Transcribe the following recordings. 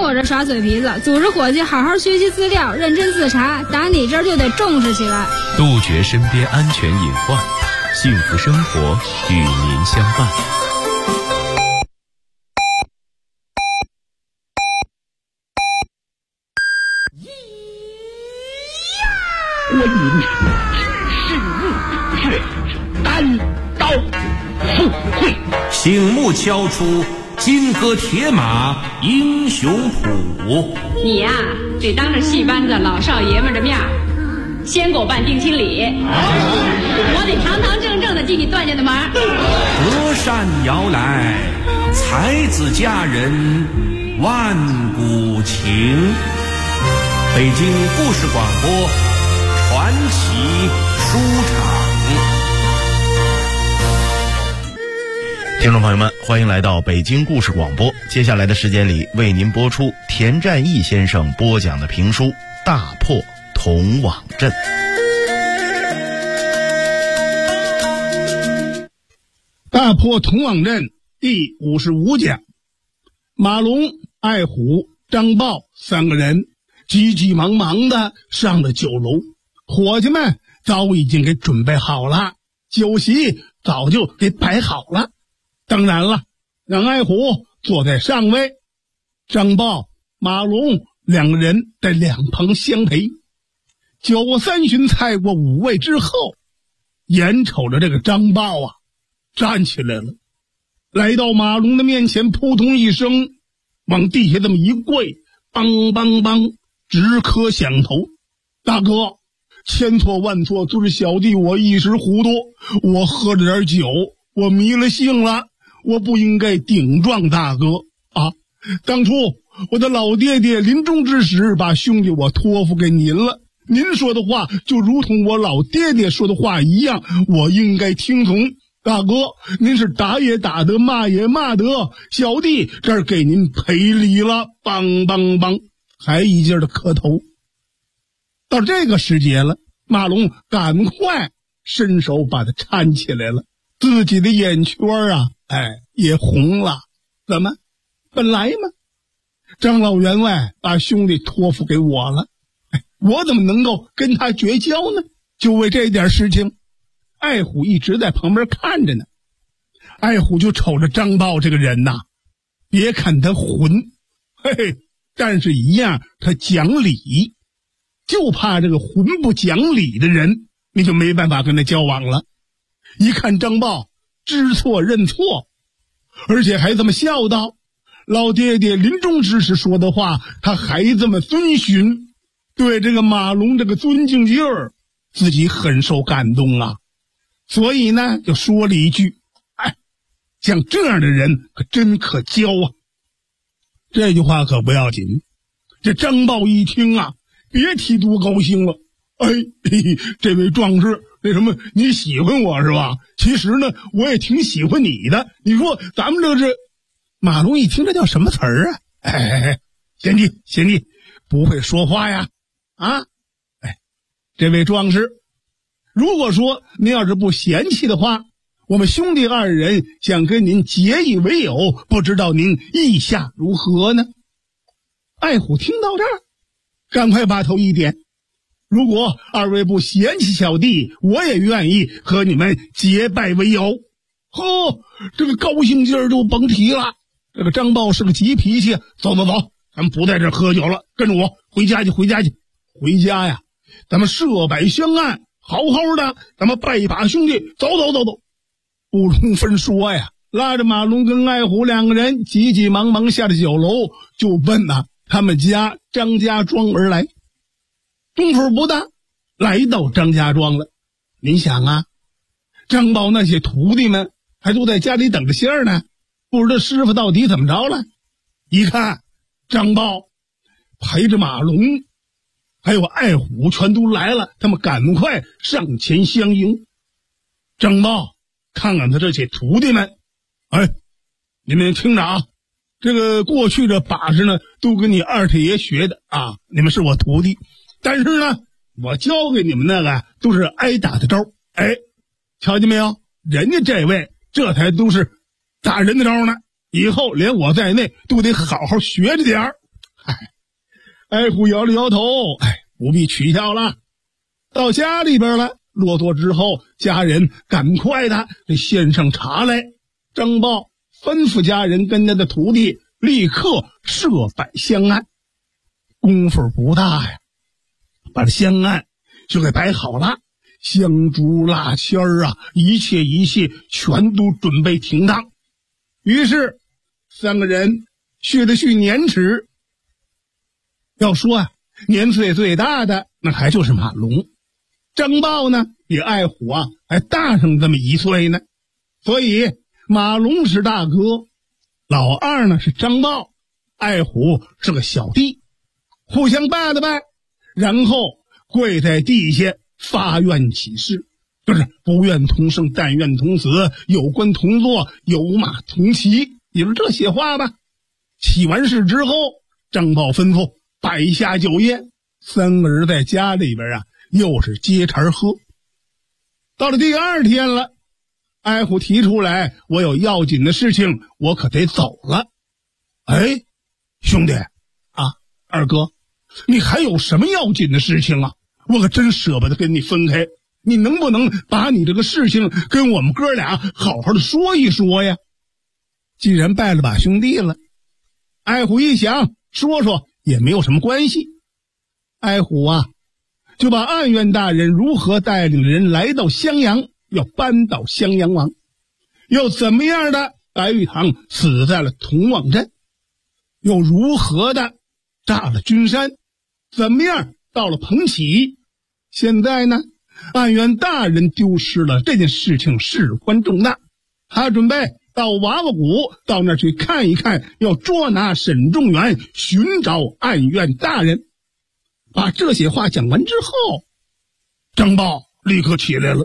活着耍嘴皮子，组织伙计好好学习资料，认真自查，打你这儿就得重视起来， 杜绝身边安全隐患，幸福生活与您相伴。 观音是日月，单刀赴会， 醒目敲出金戈铁马英雄谱。 你呀，得当着戏班子老少爷们的面先给我办定亲礼，我得堂堂正正的替你断下的门。 隔山遥来，才子佳人万古情。北京故事广播传奇书场。 听众朋友们，欢迎来到北京故事广播。接下来的时间里，为您播出田占义先生播讲的评书《大破铜网阵》。 大破铜网阵第55讲，马龙、爱虎、张豹三个人急急忙忙的上了酒楼，伙计们早已经给准备好了，酒席早就给摆好了。当然了，让爱虎坐在上位，张豹、马龙两个人在两旁相陪。酒过三巡，菜过五味之后，眼瞅着这个张豹啊站起来了，来到马龙的面前，扑通一声往地下这么一跪，梆梆梆直磕响头。大哥，千错万错，就是小弟我一时糊涂，我喝了点酒，我迷了性了，我不应该顶撞大哥啊！当初我的老爹爹临终之时把兄弟我托付给您了，您说的话就如同我老爹爹说的话一样，我应该听从。大哥，您是打也打得，骂也骂得，小弟这儿给您赔礼了，梆梆梆，还一劲的磕头。到这个时节了，马龙赶快伸手把他搀起来了，自己的眼圈啊也红了。怎么？本来嘛，张老员外把兄弟托付给我了，我怎么能够跟他绝交呢？就为这点事情，爱虎一直在旁边看着呢。爱虎就瞅着张豹这个人呐，别看他混，但是一样他讲理，就怕这个混不讲理的人，你就没办法跟他交往了。一看张豹知错认错，而且还这么孝道，老爹爹临终之时说的话他还这么遵循，对这个马龙这个尊敬劲儿自己很受感动啊。所以呢就说了一句，像这样的人可真可交啊。这句话可不要紧，这张豹一听啊，别提多高兴了。这位壮士，那什么，你喜欢我是吧？其实呢我也挺喜欢你的，你说咱们这是。马龙一听这叫什么词儿啊？贤弟不会说话呀这位壮士，如果说您要是不嫌弃的话，我们兄弟二人想跟您结义为友，不知道您意下如何呢？爱虎听到这儿，赶快把头一点，如果二位不嫌弃小弟，我也愿意和你们结拜为友。这个高兴劲儿就甭提了。这个张豹是个急脾气，走，咱们不在这儿喝酒了，跟着我回家去。回家呀，咱们设摆香案，好好的咱们拜把兄弟，走。不容分说呀，拉着马龙跟爱虎两个人急急忙忙下了酒楼，就奔他们家张家庄而来。功夫不大，来到张家庄了。您想啊，张豹那些徒弟们还都在家里等着信儿呢，不知道师傅到底怎么着了。一看张豹陪着马龙还有爱虎全都来了，他们赶快上前相迎。张豹看看他这些徒弟们，你们听着啊，这个过去的把式呢都跟你二太爷学的啊，你们是我徒弟，但是呢我教给你们那个都是挨打的招。瞧见没有，人家这位这才都是打人的招呢，以后连我在内都得好好学着点儿。 艾虎摇了摇头，不必取笑了。到家里边了，落座之后，家人赶快的给献上茶来。张豹吩咐家人跟他的徒弟立刻设摆香案。功夫不大呀，把这香案就给摆好了，香烛蜡签一切全都准备停当。于是三个人续了续年齿。要说年岁最大的那还就是马龙，张豹呢比艾虎还大上这么1岁呢，所以马龙是大哥，老二呢是张豹，艾虎是个小弟，互相拜了拜，然后跪在地下发愿起誓，就是不愿同生，但愿同死，有官同坐，有马同骑，也就是这些话吧。起完誓之后，张豹吩咐摆下酒宴，三个人在家里边又是接茬喝。到了第二天了，艾虎提出来，我有要紧的事情，我可得走了。兄弟二哥，你还有什么要紧的事情啊？我可真舍不得跟你分开，你能不能把你这个事情跟我们哥俩好好的说一说呀？既然拜了把兄弟了，艾虎一想，说也没有什么关系。艾虎就把案院大人如何带领人来到襄阳，要扳倒襄阳王，又怎么样的白玉堂死在了同望镇，又如何的炸了君山，怎么样到了彭起，现在呢案院大人丢失了，这件事情事关重大，他准备到娃娃谷到那儿去看一看，要捉拿沈仲元，寻找案院大人。把这些话讲完之后，张豹立刻起来了。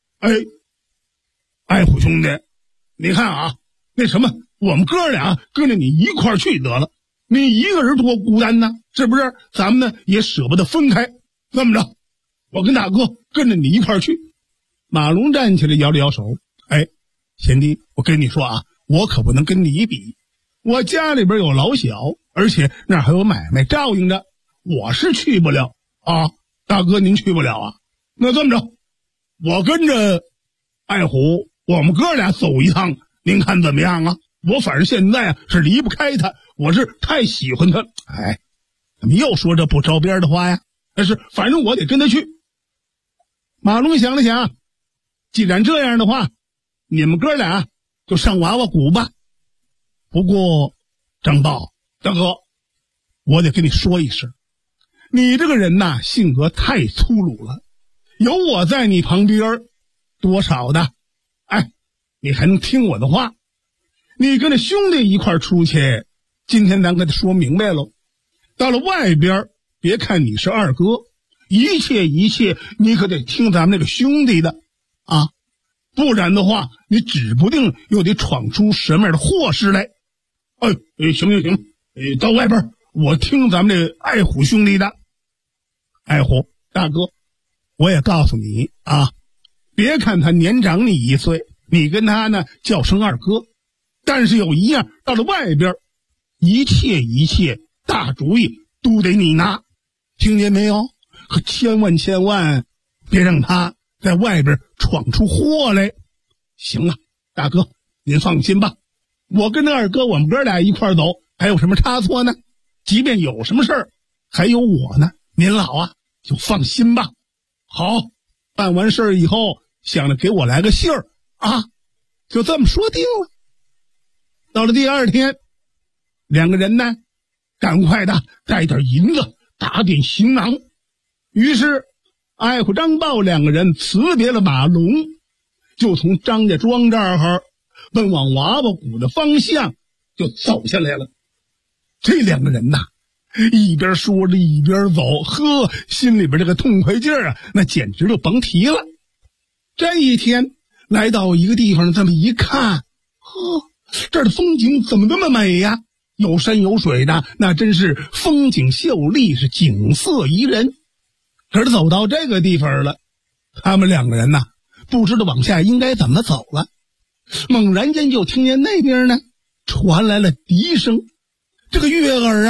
艾虎兄弟，你看那什么，我们哥俩跟着你一块儿去得了，你一个人多孤单呢，是不是？咱们呢也舍不得分开，这么着，我跟大哥跟着你一块儿去。马龙站起来摇了摇手，贤弟，我跟你说我可不能跟你比，我家里边有老小，而且那儿还有买卖照应着，我是去不了大哥您去不了那这么着，我跟着艾虎，我们哥俩走一趟，您看怎么样我反正现在是离不开他，我是太喜欢他。怎么又说这不着边的话呀？但是反正我得跟他去。马龙想了想，既然这样的话，你们哥俩就上娃娃谷吧。不过张豹大哥，我得跟你说一声，你这个人性格太粗鲁了，有我在你旁边，多少的你还能听我的话。你跟着兄弟一块出去，今天咱跟他说明白了，到了外边，别看你是二哥，一切你可得听咱们那个兄弟的不然的话，你指不定又得闯出什么样的祸事来。行，到外边我听咱们这艾虎兄弟的。艾虎大哥，我也告诉你别看他年长你1岁，你跟他呢叫声二哥，但是有一样，到了外边，一切大主意都得你拿，听见没有？可千万别让他在外边闯出祸来。行大哥您放心吧，我跟那二哥我们哥俩一块走，还有什么差错呢？即便有什么事儿，还有我呢，您老就放心吧。好，办完事儿以后想着给我来个信儿就这么说定了。到了第二天，两个人呢赶快的带点银子，打点行囊。于是艾虎张豹两个人辞别了马龙，就从张家庄这儿奔往娃娃谷的方向就走下来了。这两个人一边说着一边走，心里边这个痛快劲儿那简直就甭提了。这一天来到一个地方，这么一看，这儿的风景怎么这么美呀？有山有水的，那真是风景秀丽，是景色宜人。可是走到这个地方了，他们两个人不知道往下应该怎么走了。猛然间就听见那边呢传来了笛声，这个悦耳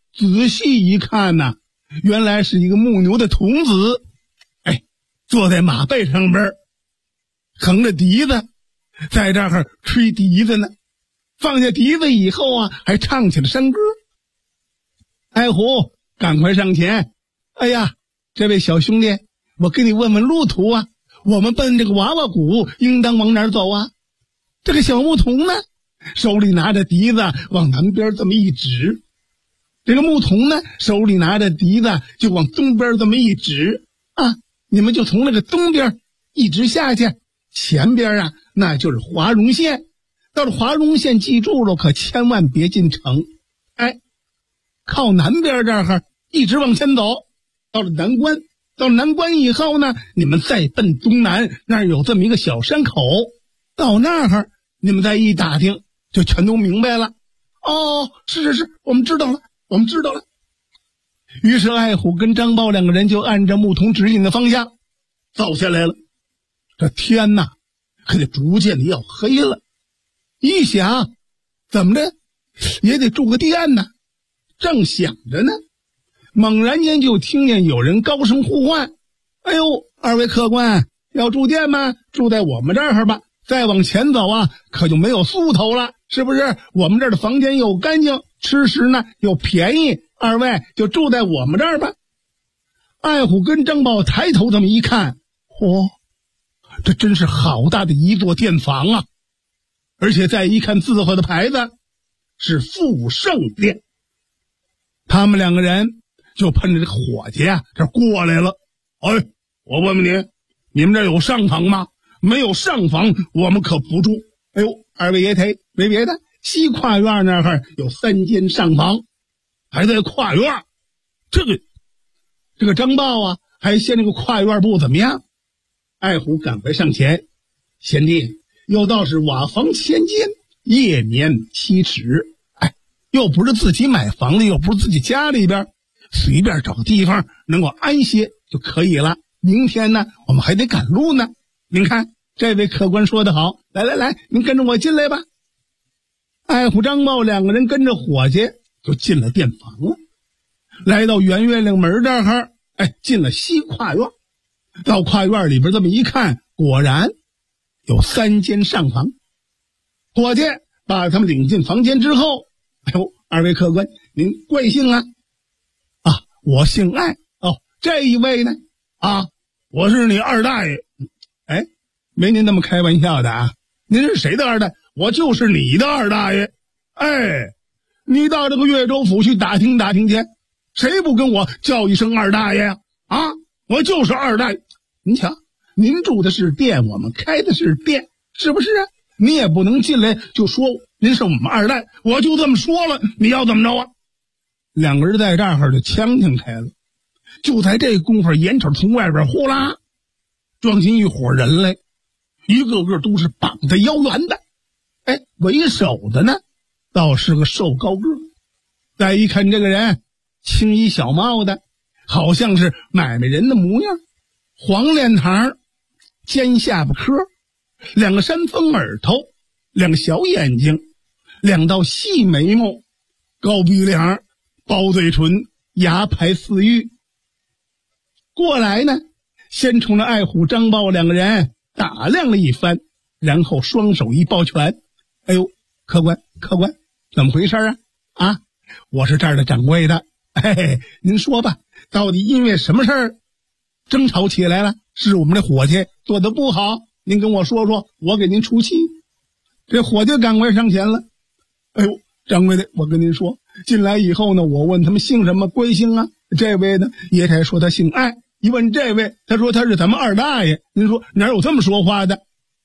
仔细一看呢，原来是一个牧牛的童子，坐在马背上边，横着笛子，在这儿吹笛子呢。放下笛子以后啊，还唱起了山歌。爱虎，赶快上前！哎呀，这位小兄弟，我给你问问路途啊，我们奔这个娃娃谷应当往哪儿走啊？这个小牧童呢，手里拿着笛子往南边这么一指，这个牧童呢，手里拿着笛子就往东边这么一指啊，你们就从那个东边一直下去，前边啊那就是华容县，到了华容县记住了，可千万别进城。靠南边这儿一直往前走，到了南关，到了南关以后呢，你们再奔东南，那儿有这么一个小山口，到那儿你们再一打听就全都明白了。哦，是，我们知道了。于是爱虎跟张豹两个人就按照牧童指引的方向走下来了。这天哪，可就逐渐的要黑了。一想，怎么着也得住个店呢。正想着呢，猛然间就听见有人高声呼唤：“哎呦，二位客官，要住店吗？住在我们这儿吧。再往前走啊，可就没有宿头了，是不是？我们这儿的房间又干净，吃食呢又便宜，二位就住在我们这儿吧。”爱虎跟张豹抬头这么一看，这真是好大的一座店房啊！而且再一看字画的牌子，是富盛店。他们两个人就喷着这个伙计啊，这过来了。我问问你，你们这有上房吗？没有上房，我们可不住。二位爷忒没别的，西跨院那儿有3间上房，还在跨院。这个张豹啊，还嫌这个跨院不怎么样。爱虎赶快上前，贤弟，又倒是瓦房千间，夜眠7尺。又不是自己买房子，又不是自己家里边，随便找个地方能够安歇就可以了。明天呢，我们还得赶路呢。您看这位客官说得好，来，您跟着我进来吧。爱虎张豹两个人跟着伙计就进了店房了，来到圆月亮门这儿，进了西跨院。到跨院里边这么一看，果然有3间上房。伙计把他们领进房间之后，二位客官，您贵姓啊？我姓艾。这一位呢？我是你二大爷。没您那么开玩笑的啊！您是谁的二大爷？我就是你的二大爷。你到这个越州府去打听打听去，谁不跟我叫一声二大爷呀？我就是二大爷。您瞧，您住的是店，我们开的是店，是不是啊？你也不能进来就说您是我们二代，我就这么说了，你要怎么着啊？两个人在这儿就呛呛开了。就在这功夫，眼瞅从外边呼啦撞进一伙人来，一个个都是绑在腰圆的。为首的呢倒是个瘦高个，再一看这个人青衣小帽的，好像是买卖人的模样，黄脸膛，尖下巴颏，2个山峰耳头，2个小眼睛，2道细眉毛，高鼻梁，薄嘴唇，牙排4玉。过来呢，先冲着爱虎张豹两个人打量了一番，然后双手一抱拳：“客官，怎么回事啊？我是这儿的掌柜的。您说吧，到底因为什么事儿争吵起来了？是我们这伙计做的不好，您跟我说说，我给您出气。”这伙计赶快上前了：“掌柜的，我跟您说，进来以后呢，我问他们姓什么贵姓啊？这位呢，爷才说他姓艾。一问这位，他说他是咱们二大爷。您说哪有这么说话的？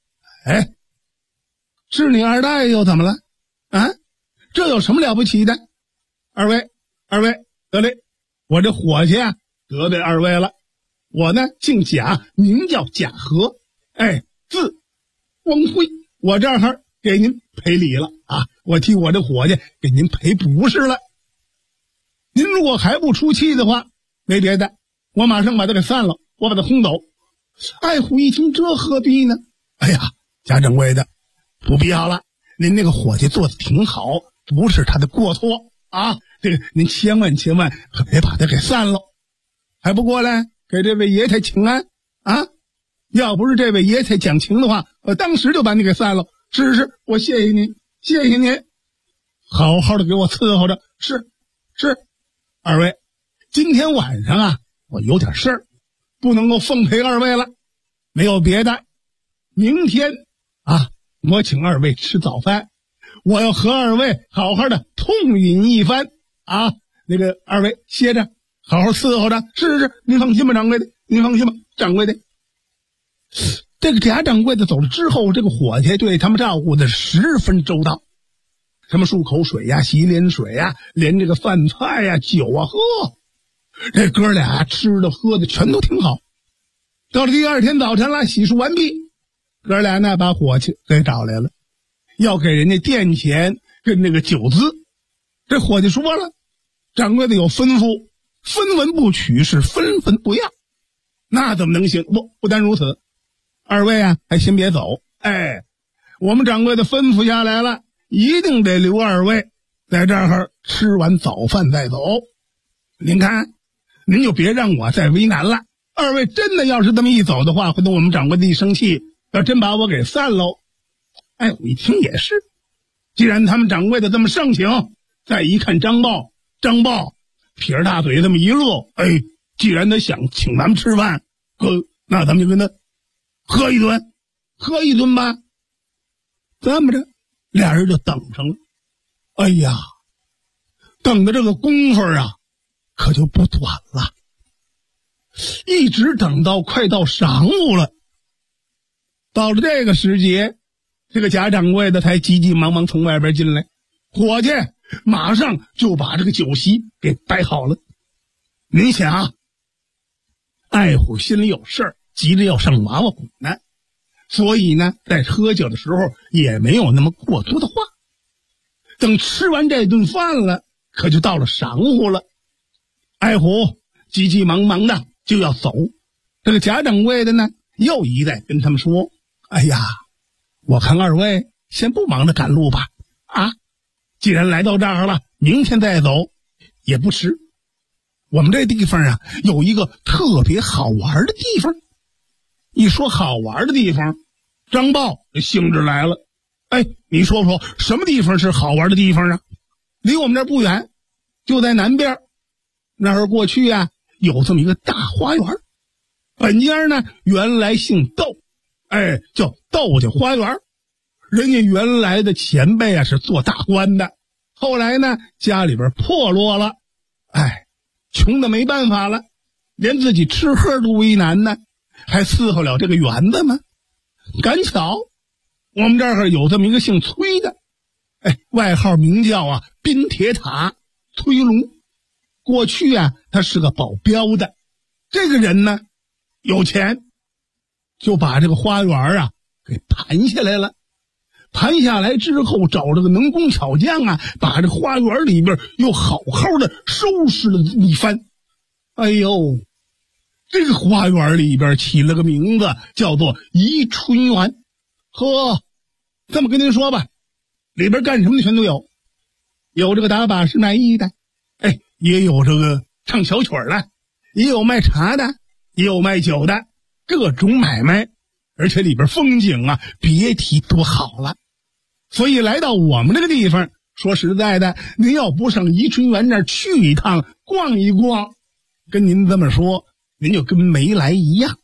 是你二大爷又怎么了？这有什么了不起的？二位，得嘞，我这伙计啊，得罪二位了。我呢姓贾，名叫贾和，字光辉。我这儿给您赔礼了啊！我替我这伙计给您赔不是了。您如果还不出气的话，没别的，我马上把他给散了，我把他轰走。爱虎一听，这何必呢？贾掌柜的，不必要了，您那个伙计做的挺好，不是他的过错啊。 这个您千万可别把他给散了，还不过来给这位爷太请安啊！要不是这位爷太讲情的话，我当时就把你给散了。是，我谢谢您，谢谢您，好好的给我伺候着。是，二位，今天晚上啊，我有点事儿，不能够奉陪二位了。没有别的，明天啊，我请二位吃早饭，我要和二位好好的痛饮一番啊！那个二位歇着，好好伺候着。是，您放心吧，掌柜的，您放心吧，掌柜的。这个贾掌柜的走了之后，这个伙计对他们照顾的十分周到，什么漱口水呀、洗脸水呀，连这个饭菜呀、酒啊，这哥俩吃的喝的全都挺好。到了第二天早晨了，洗漱完毕，哥俩呢把伙计给找来了，要给人家店钱跟那个酒资。这伙计说了，掌柜的有吩咐，分文不取，是分文不要。那怎么能行？不单如此，二位啊还先别走，我们掌柜的吩咐下来了，一定得留二位在这儿吃完早饭再走。您看，您就别让我再为难了。二位真的要是这么一走的话，回头我们掌柜的一生气，要真把我给散喽。我一听也是，既然他们掌柜的这么盛情，再一看张豹撇着大嘴这么一乐，既然他想请咱们吃饭，那咱们就跟他喝一顿吧。这么着，俩人就等上了。等的这个功夫啊，可就不短了，一直等到快到晌午了。到了这个时节，这个贾掌柜的才急急忙忙从外边进来，伙计马上就把这个酒席给摆好了。您想，爱虎心里有事儿，急着要上娃娃谷呢，所以呢在喝酒的时候也没有那么过多的话。等吃完这顿饭了，可就到了晌午了。爱虎急急忙忙的就要走，这个贾掌柜的呢又一再跟他们说，我看二位先不忙着赶路吧，既然来到这儿了，明天再走也不迟。我们这地方啊有一个特别好玩的地方。一说好玩的地方，张豹兴致来了。你说说什么地方是好玩的地方啊？离我们这儿不远，就在南边。那儿过去啊有这么一个大花园，本家呢原来姓窦，叫窦家花园。人家原来的前辈啊是做大官的，后来呢家里边破落了，穷的没办法了，连自己吃喝都为难呢，还伺候了这个园子吗？赶巧我们这儿有这么一个姓崔的，外号名叫冰铁塔崔龙。过去啊他是个保镖的，这个人呢有钱，就把这个花园给盘下来了。盘下来之后，找这个能工巧匠把这花园里边又好好的收拾了一番。这个花园里边起了个名字叫做宜春园。这么跟您说吧，里边干什么的全都有，有这个打把式卖艺的，也有这个唱小曲的，也有卖茶的，也有卖酒的，各种买卖，而且里边风景别提多好了。所以来到我们这个地方，说实在的，您要不上宜春园那儿去一趟逛一逛，跟您这么说，您就跟没来一样。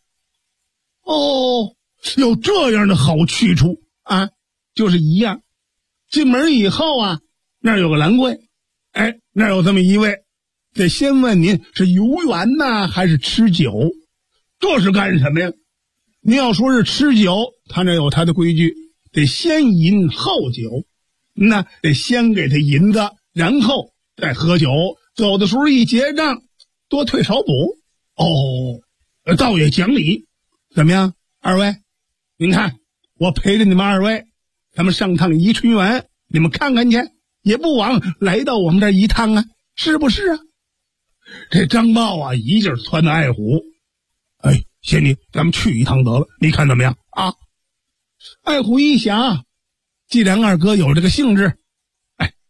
有这样的好去处就是一样。进门以后那儿有个兰柜，那儿有这么一位，得先问您是游园呢还是吃酒。这是干什么呀？您要说是吃酒，他那有他的规矩，得先银后酒，那得先给他银子，然后再喝酒。走的时候一结账，多退少补。倒也讲理。怎么样，二位？您看，我陪着你们二位，咱们上趟宜春园，你们看看去，也不枉来到我们这一趟是不是这张豹一劲儿撺掇爱虎，仙女，咱们去一趟得了，你看怎么样爱虎一想，既然二哥有这个兴致，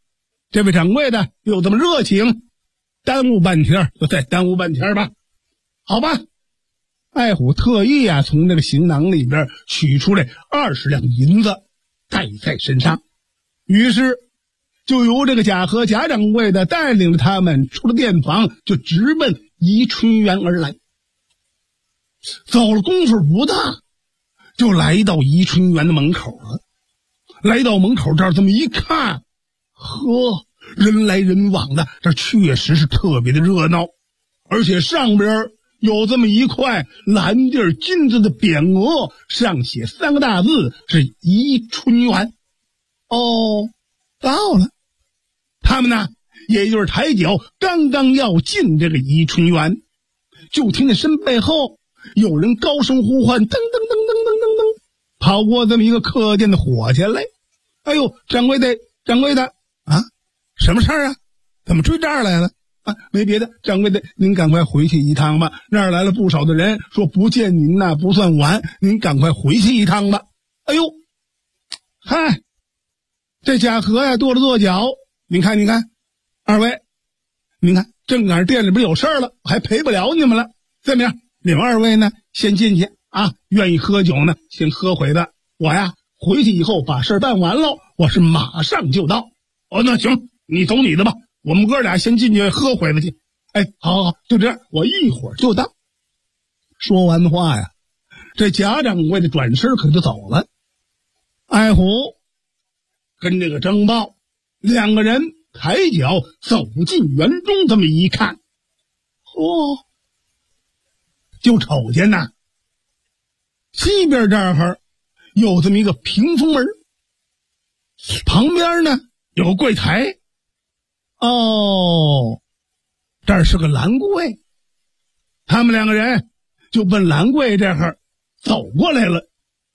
这位掌柜的又这么热情，耽误半天就再耽误半天吧。好吧，艾虎特意从那个行囊里边取出来20两银子带在身上，于是就由这个贾和贾掌柜的带领着他们出了店房，就直奔宜春园而来。走了功夫不大，就来到宜春园的门口了。来到门口这儿这么一看，呵，人来人往的，这确实是特别的热闹，而且上边有这么一块蓝地金子的匾额，上写3个大字，是宜春园。哦，到了。他们呢，也就是抬脚刚刚要进这个宜春园，就听见身背后有人高声呼唤，噔噔噔噔噔噔噔，跑过这么一个客店的伙计来。哎呦，掌柜的啊，什么事儿啊？怎么追这儿来了？啊，没别的，掌柜的，您赶快回去一趟吧。那儿来了不少的人，说不见您呐不算晚，您赶快回去一趟吧。哎呦，嗨，这贾和跺了跺脚，您看，二位，您看，正赶上店里边有事儿了，还陪不了你们了。怎么样？你们二位呢，先进去啊，愿意喝酒呢，先喝回的。我呀，回去以后把事办完了，我是马上就到。哦，那行，你走你的吧，我们哥俩先进去喝回来去。哎，好，就这样，我一会儿就到。说完话呀，这贾掌柜的转身可就走了。艾虎跟这个张豹两个人抬脚走进园中，这么一看，就瞅见呐，西边这儿有这么一个屏风门，旁边呢有个柜台。哦，这儿是个兰柜。他们两个人就奔兰柜这儿走过来了。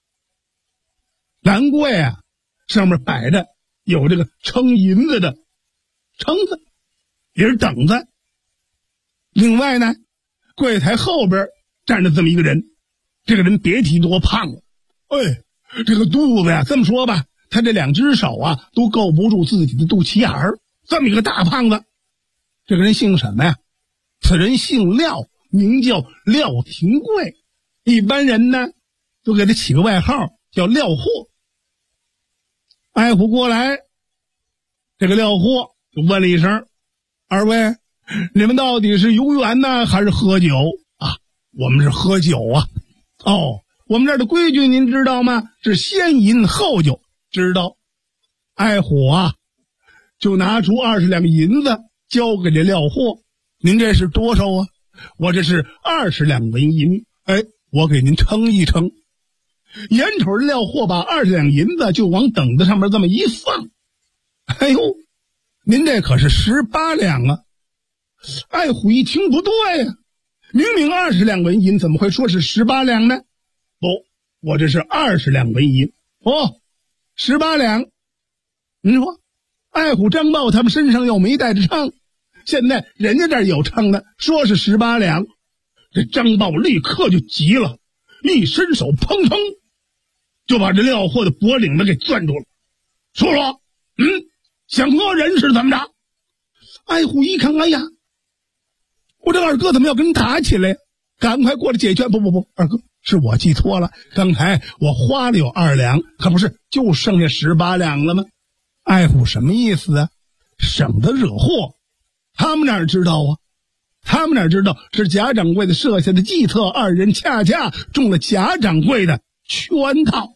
兰柜啊，上面摆着有这个称银子的称子，也是等子。另外呢，柜台后边站着这么一个人，这个人别提多胖了，哎，这个肚子呀，这么说吧，他这2只手啊都够不住自己的肚脐眼儿，这么一个大胖子。这个人姓什么呀？此人姓廖，名叫廖廷贵，一般人呢都给他起个外号叫廖货。艾虎过来，这个廖货就问了一声：二位，你们到底是游园呢还是喝酒啊？我们是喝酒啊。哦，我们这儿的规矩您知道吗？是先饮后酒。知道。艾虎啊就拿出20两银子交给这廖货。您这是多少啊？我这是20两纹银。哎，我给您称一称。眼瞅着廖货把20两银子就往等子上面这么一放，哎呦，您这可是18两啊！艾虎一听不对呀，明明20两纹银，怎么会说是18两呢？不，我这是20两纹银。哦，18两。您说，艾虎、张豹他们身上又没带着秤，现在人家这儿有秤的，说是18两。这张豹立刻就急了，一伸手，砰砰就把这廖货的脖领子给攥住了。说说，想讹人是怎么着？艾虎一看，哎呀，我这二哥怎么要跟人打起来？赶快过来解决。不，二哥，是我记错了，刚才我花了有2两，可不是就剩下18两了吗？艾虎什么意思啊？省得惹祸。他们哪知道啊？他们哪知道是贾掌柜的设下的计策，二人恰恰中了贾掌柜的圈套。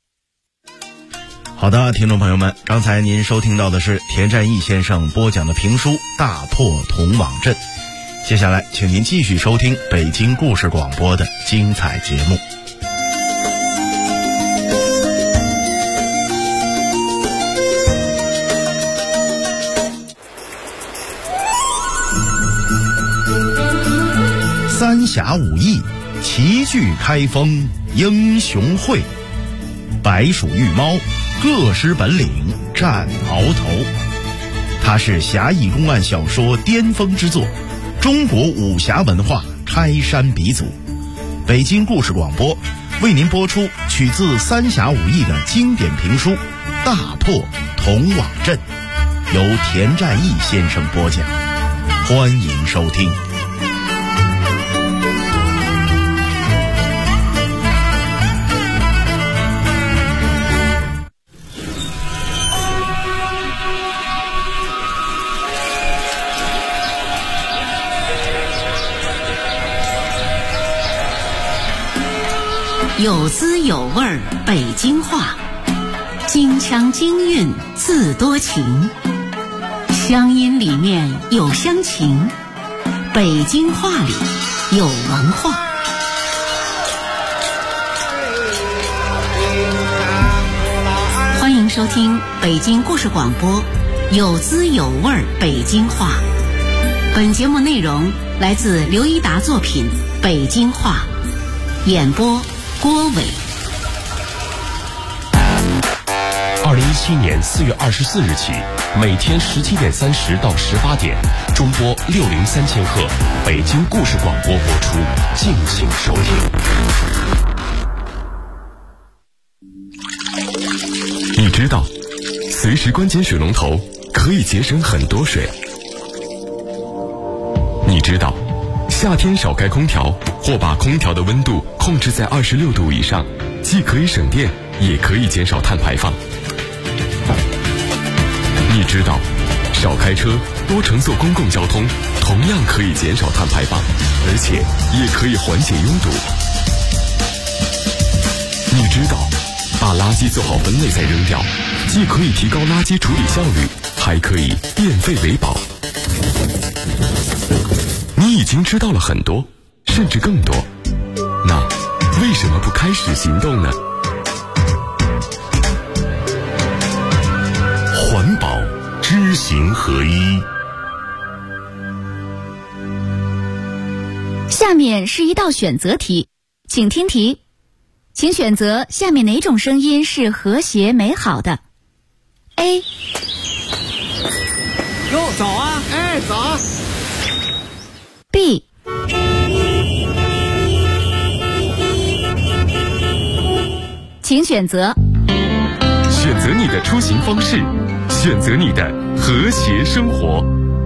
好的，听众朋友们，刚才您收听到的是田占义先生播讲的评书《大破铜网阵》。接下来请您继续收听北京故事广播的精彩节目。三峡武艺，齐聚开封英雄会，白鼠玉猫，各施本领战鳌头。它是侠义公案小说巅峰之作，中国武侠文化开山鼻祖。北京故事广播为您播出取自三峡武艺的经典评书《大破铜网阵》。 由田占义先生播讲，欢迎收听。 有滋有味儿北京话，京腔京韵自多情，乡音里面有乡情，北京话里有文化。欢迎收听北京故事广播有滋有味儿北京话。本节目内容来自刘一达作品《北京话》，演播郭伟。 2017年4月24日起，每天17点30到18点，中波603000赫北京故事广播播出，敬请收听。你知道，随时关紧水龙头可以节省很多水。你知道，夏天少开空调或把空调的温度控制在26度以上，既可以省电，也可以减少碳排放。你知道，少开车，多乘坐公共交通，同样可以减少碳排放，而且也可以缓解拥堵。你知道，把垃圾做好分类再扔掉，既可以提高垃圾处理效率，还可以变废为宝。你已经知道了很多，甚至更多，那为什么不开始行动呢？ 环保知行合一。 下面是一道选择题，请听题，请选择下面哪种声音是和谐美好的 ？A。 哟，早啊！哎，早。 B。请选择。 选择你的出行方式，选择你的和谐生活。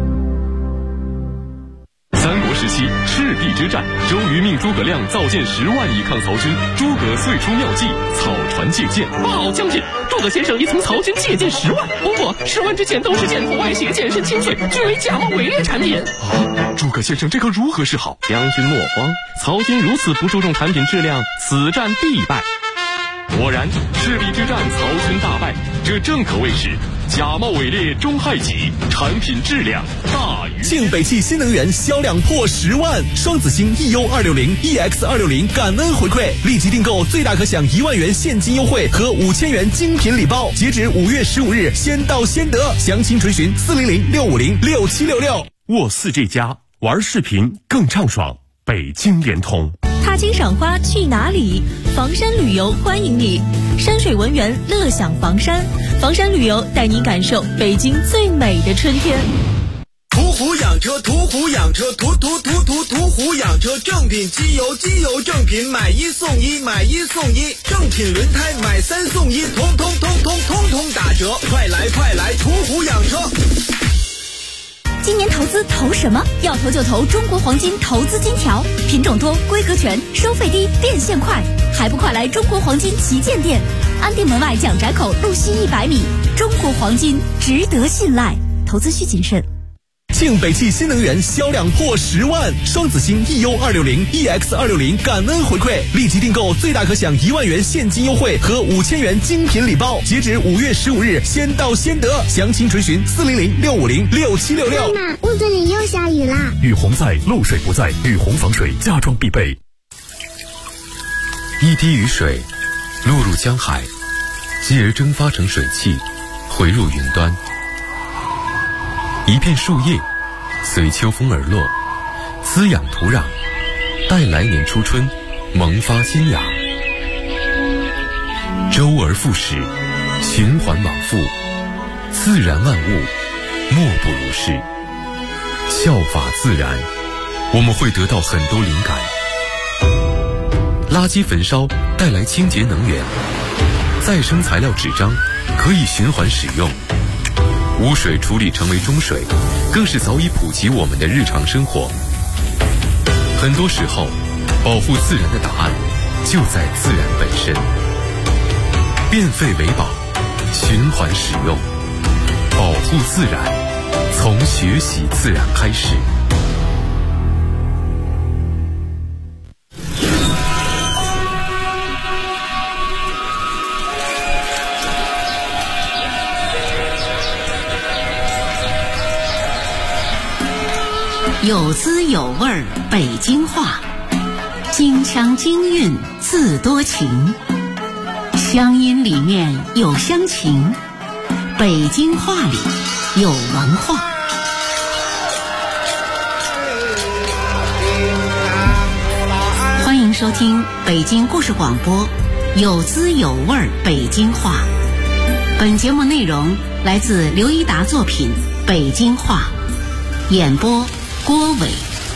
三国时期赤壁之战，周瑜命诸葛亮造舰10万以抗曹军，诸葛遂出妙计，草船借箭。 报将军，诸葛先生已从曹军借箭10万，不过10万之前都是剑头外泄、健身清脆，均为假冒伪劣产品。 诸葛先生这可如何是好？ 将军莫慌，曹军如此不注重产品质量，此战必败。 果然，赤壁之战曹军大败，这正可谓是假冒伪劣终害己，产品质量大于。 庆北汽新能源销量破10万，双子星 EU260、EX260感恩回馈，立即订购最大可享1万元现金优惠和5000元精品礼包，截止5月15日，先到先得，详情垂询400-650-6766。 沃4G+玩视频更畅爽，北京联通。 踏青赏花去哪里？房山旅游欢迎你，山水文园乐享房山，房山旅游带你感受北京最美的春天。 途虎养车，途虎养车，途虎养车，正品机油，机油正品，买1送1，买1送1，正品轮胎买3送1，通通打折，快来途虎养车。 今年投资投什么？要投就投中国黄金投资金条，品种多，规格全，收费低，变现快，还不快来中国黄金旗舰店，安定门外蒋宅口路西100米，中国黄金值得信赖，投资需谨慎。 庆北汽新能源销量破10万，双子星 EU260、EX260感恩回馈，立即订购最大可享1万元现金优惠和5000元精品礼包，截止5月15日，先到先得，详情垂询400-650-6766。 妈妈，屋子里又下雨啦！ 雨洪在，漏水不在，雨洪防水家装必备。 一滴雨水落入江海，继而蒸发成水汽，回入云端。一片树叶随秋风而落，滋养土壤，待来年初春萌发新芽。周而复始，循环往复，自然万物莫不如是。效法自然，我们会得到很多灵感。垃圾焚烧带来清洁能源，再生材料纸张可以循环使用。 污水处理成为中水，更是早已普及我们的日常生活。很多时候，保护自然的答案就在自然本身。变废为宝，循环使用，保护自然，从学习自然开始。 有滋有味儿北京话，京腔京韵字多情，乡音里面有乡情，北京话里有文化。欢迎收听北京故事广播，有滋有味儿北京话。本节目内容来自刘一达作品《北京话》，演播郭伟。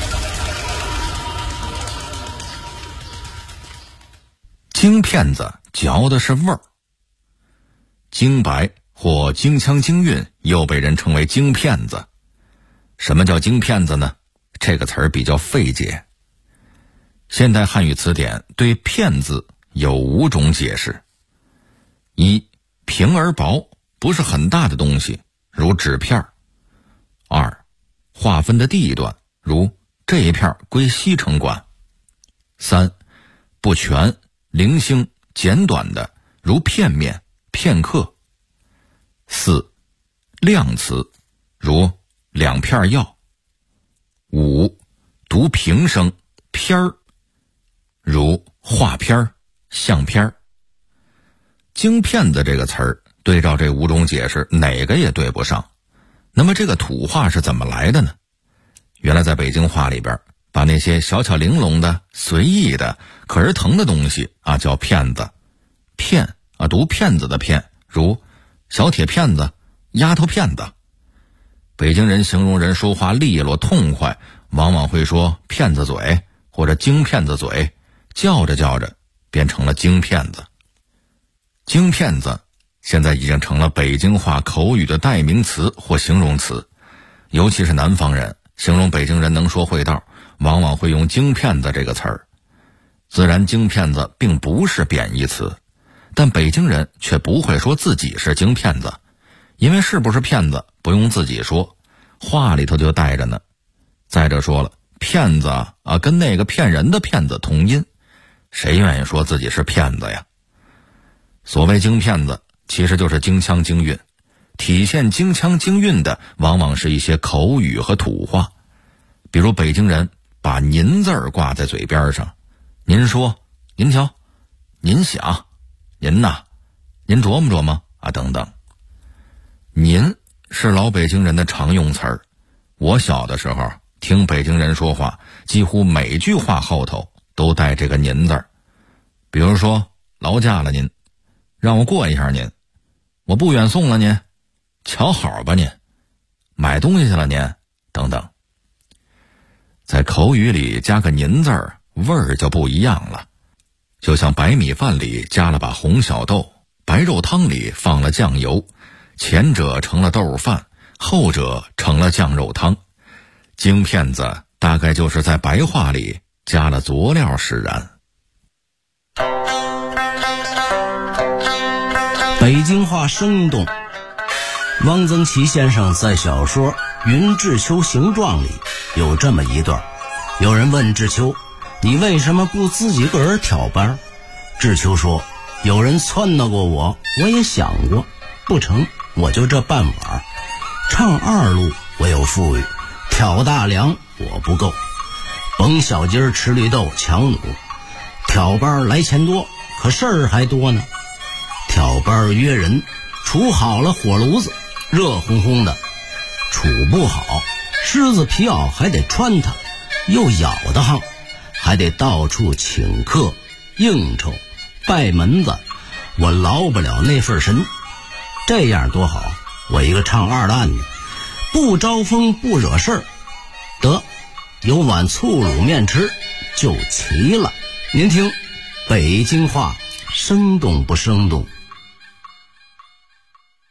京片子嚼的是味儿，京白或京腔京韵又被人称为京片子。什么叫京片子呢？这个词儿比较费解。现代汉语词典对片字有5种解释：一、平而薄，不是很大的东西，如纸片；二、划分的地段，如这一片归西城管；三、不全、零星、简短的，如片面、片刻；四、量词，如2片药；五、读平声、片儿，如画片、相片。京片子这个词儿对照这5种解释，哪个也对不上。那么这个土话是怎么来的呢？原来在北京话里边，把那些小巧玲珑的、随意的、可儿疼的东西啊叫片子。片啊，读骗子的骗，如小铁片子、丫头片子。北京人形容人说话利落痛快，往往会说骗子嘴或者京骗子嘴，叫着叫着变成了京骗子。京骗子现在已经成了北京话口语的代名词或形容词，尤其是南方人形容北京人能说会道，往往会用京骗子这个词儿。自然京骗子并不是贬义词，但北京人却不会说自己是京骗子，因为是不是骗子不用自己说，话里头就带着呢。再者说了，骗子啊跟那个骗人的骗子同音，谁愿意说自己是骗子呀？所谓京骗子其实就是京腔京韵，体现京腔京韵的往往是一些口语和土话。比如北京人把您字儿挂在嘴边上，您说、您瞧、您想、您呐、您琢磨琢磨啊等等。您是老北京人的常用词儿，我小的时候听北京人说话，几乎每句话后头都带这个您字儿。比如说劳驾了您，让我过一下您，我不远送了您，瞧好吧您，买东西去了您等等。在口语里加个您字儿，味儿就不一样了。就像白米饭里加了把红小豆，白肉汤里放了酱油，前者成了豆饭，后者成了酱肉汤。京片子大概就是在白话里加了佐料使然。 北京话生动。汪曾祺先生在小说《云志秋行状》里有这么一段，有人问志秋，你为什么不自己个儿挑班？志秋说，有人撺掇过我，我也想过，不成，我就这半碗。唱二路我有富裕，挑大梁我不够，甭小鸡儿吃绿豆强弩，挑班来钱多，可事儿还多呢。挑班约人，处好了火炉子，热烘烘的，处不好，狮子皮袄还得穿它，又咬得慌，还得到处请客应酬拜门子，我劳不了那份神。这样多好，我一个唱二的案子，不招风不惹事儿，得有碗醋卤面吃就齐了。您听北京话生动不生动？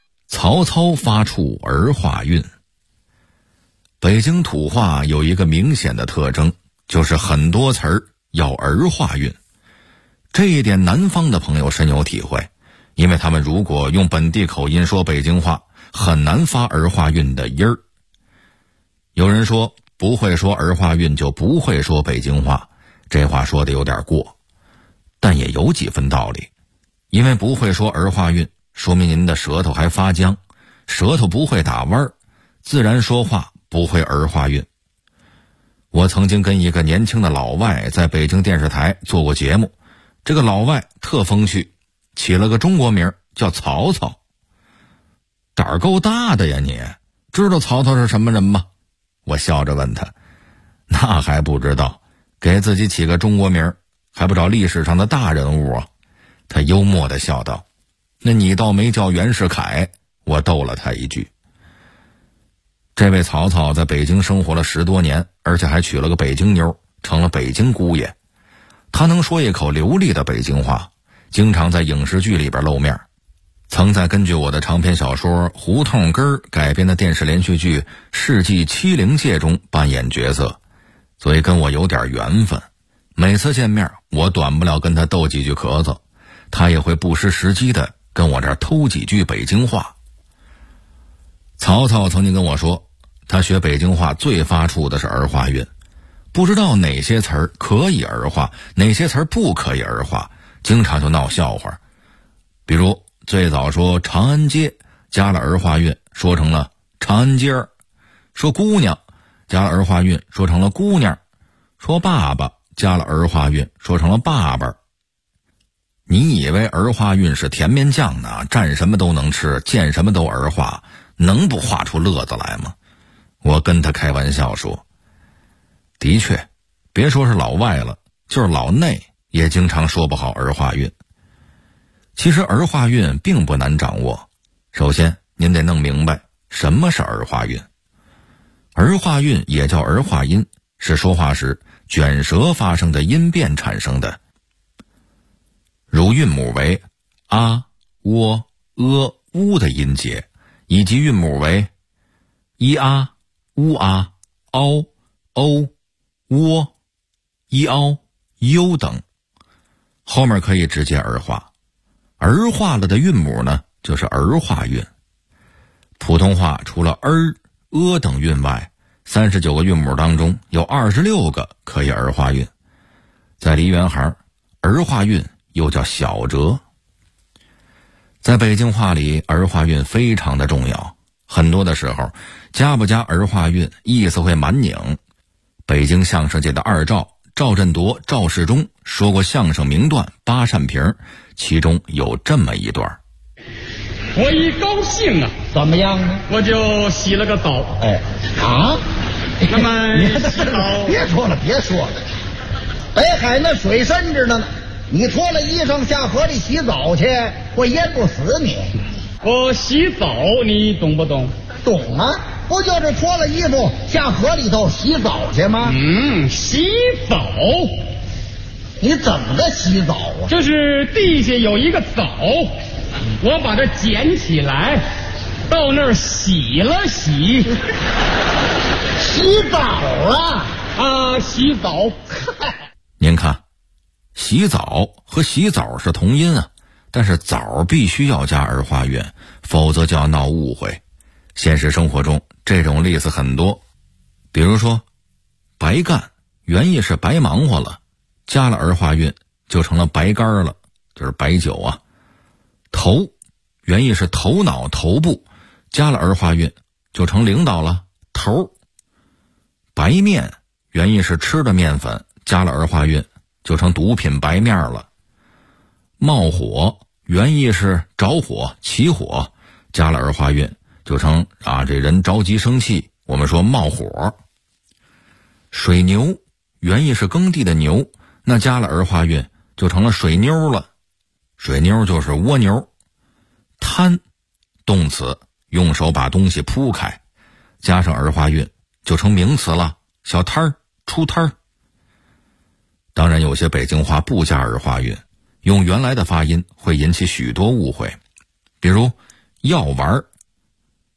曹操发出儿化韵。北京土话有一个明显的特征，就是很多词儿要儿化韵。这一点南方的朋友深有体会，因为他们如果用本地口音说北京话，很难发儿化韵的音儿。有人说不会说儿化韵就不会说北京话，这话说的有点过，但也有几分道理。因为不会说儿化韵，说明您的舌头还发僵，舌头不会打弯儿，自然说话不会儿化韵。我曾经跟一个年轻的老外在北京电视台做过节目，这个老外特风趣，起了个中国名叫曹操。胆儿够大的呀你，知道曹操是什么人吗？我笑着问他，那还不知道，给自己起个中国名还不找历史上的大人物啊？他幽默地笑道，那你倒没叫袁世凯。我逗了他一句。这位曹操在北京生活了10多年，而且还娶了个北京妞，成了北京姑爷。他能说一口流利的北京话，经常在影视剧里边露面，曾在根据我的长篇小说《胡同根儿》改编的电视连续剧《世纪70届》中扮演角色，所以跟我有点缘分。每次见面，我短不了跟他斗几句咳嗽，他也会不失时机的跟我这儿偷几句北京话。曹操曾经跟我说，他学北京话最发怵的是儿化韵，不知道哪些词儿可以儿化，哪些词儿不可以儿化，经常就闹笑话。比如最早说长安街，加了儿化韵，说成了长安街儿；说姑娘，加了儿化韵，说成了姑娘；说爸爸，加了儿化韵，说成了爸爸。你以为儿化韵是甜面酱呢？蘸什么都能吃，见什么都儿化，能不画出乐子来吗？我跟他开玩笑说，的确，别说是老外了，就是老内也经常说不好儿化韵。其实儿化韵并不难掌握，首先您得弄明白什么是儿化韵。儿化韵也叫儿化音，是说话时卷舌发生的音变产生的。如韵母为啊、喔、乌的音节，以及韵母为一啊、乌啊、凹、欧、喔、一凹、优等，后面可以直接儿化。儿化了的韵母呢，就是儿化韵。普通话除了等韵外，39个韵母当中有26个可以儿化韵。在梨园行，儿化韵又叫小折。在北京话里，儿化韵非常的重要，很多的时候加不加儿化韵意思会蛮拧。北京相声界的二赵赵振铎、赵世忠说过相声名段《八扇屏》，其中有这么一段： 我一高兴啊， 怎么样呢？ 我就洗了个澡。 那么洗澡别说了，北海那水深着呢，你脱了衣裳下河里洗澡去，会淹不死你。 我洗澡你懂不懂？ 懂啊，不就是脱了衣服下河里头洗澡去吗？ 洗澡。 你怎么个洗澡啊？ 就是地下有一个澡，我把它捡起来，到那儿洗了洗。 洗澡啊？ 洗澡。 您看，洗澡和洗澡是同音啊，但是澡必须要加儿化韵，否则就要闹误会。现实生活中这种例子很多，比如说白干原意是白忙活了，加了儿化韵就成了白干了，就是白酒啊。头原意是头脑头部，加了儿化韵就成领导了，头。白面原意是吃的面粉，加了儿化韵就成毒品白面了。冒火原意是着火起火，加了儿化韵就成这人着急生气，我们说冒火。水牛原意是耕地的牛，那加了儿化韵就成了水妞了，水妞就是蜗牛。摊动词用手把东西铺开，加上儿化韵就成名词了，小摊儿出摊儿。当然有些北京话不加儿化韵，用原来的发音会引起许多误会。比如药丸，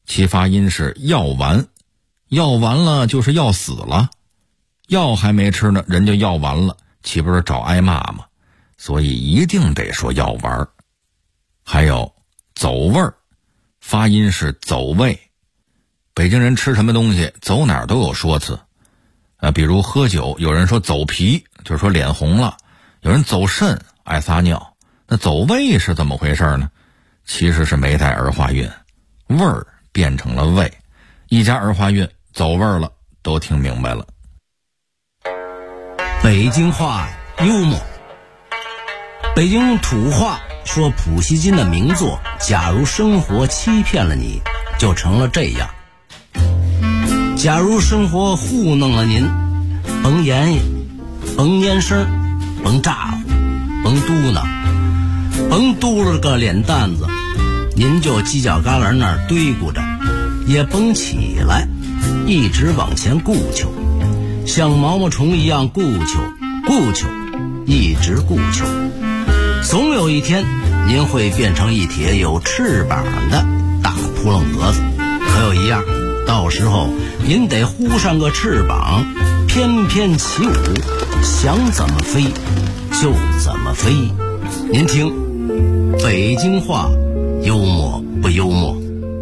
其发音是药完，药完了就是要死了，药还没吃呢，人就药完了，岂不是找挨骂吗？所以一定得说药丸。还有走味儿，发音是走味。北京人吃什么东西走哪儿都有说辞，比如喝酒，有人说走脾，就是说脸红了；有人走肾，爱撒尿。那走味是怎么回事呢？其实是没带儿化韵，味儿变成了味，一加儿化韵，走味儿了，都听明白了。 北京话幽默，北京土话说普希金的名作《假如生活欺骗了你》就成了这样。假如生活糊弄了您，甭言语，甭蔫声，甭咋呼，甭嘟囔，甭嘟了个脸蛋子，您就犄角旮旯那儿堆咕着，也甭起来，一直往前顾求，像毛毛虫一样顾求，一直顾求，总有一天您会变成一帖有翅膀的大扑棱蛾子。可有一样，到时候您得呼上个翅膀，翩翩起舞，想怎么飞就怎么飞。您听，北京话幽默不幽默？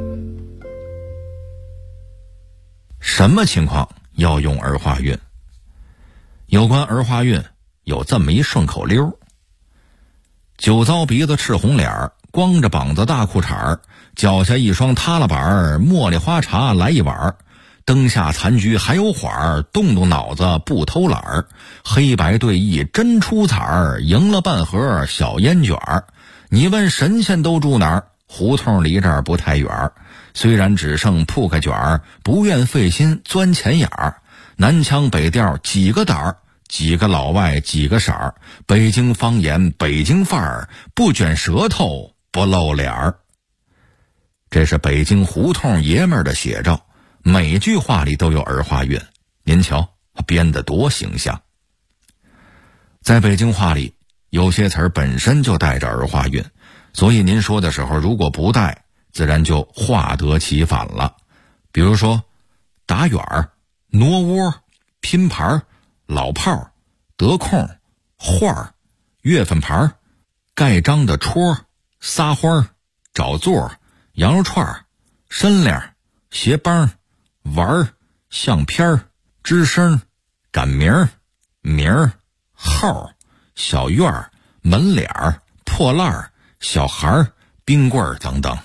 什么情况要用儿化韵？有关儿化韵有这么一顺口溜：酒糟鼻子赤红脸，光着膀子大裤衩，脚下一双塌了板，茉莉花茶来一碗，灯下残局还有缓，动动脑子不偷懒，黑白对弈真出彩，赢了半盒小烟卷。你问神仙都住哪儿？胡同离这儿不太远，虽然只剩铺盖卷，不愿费心钻钱眼儿。南腔北调几个胆儿，几个老外几个色儿，北京方言北京范儿，不卷舌头不露脸儿。这是北京胡同爷们儿的写照，每句话里都有儿化韵，您瞧编得多形象。在北京话里，有些词儿本身就带着儿化韵，所以您说的时候如果不带，自然就化得其反了。比如说打远儿、挪窝、拼盘、老炮、得空、画儿、月份盘、盖章的戳、撒欢、找座、羊肉串、身量、鞋帮、玩、相片、吱声、赶名、名、号、小院、门脸、破烂、小孩、冰棍等等。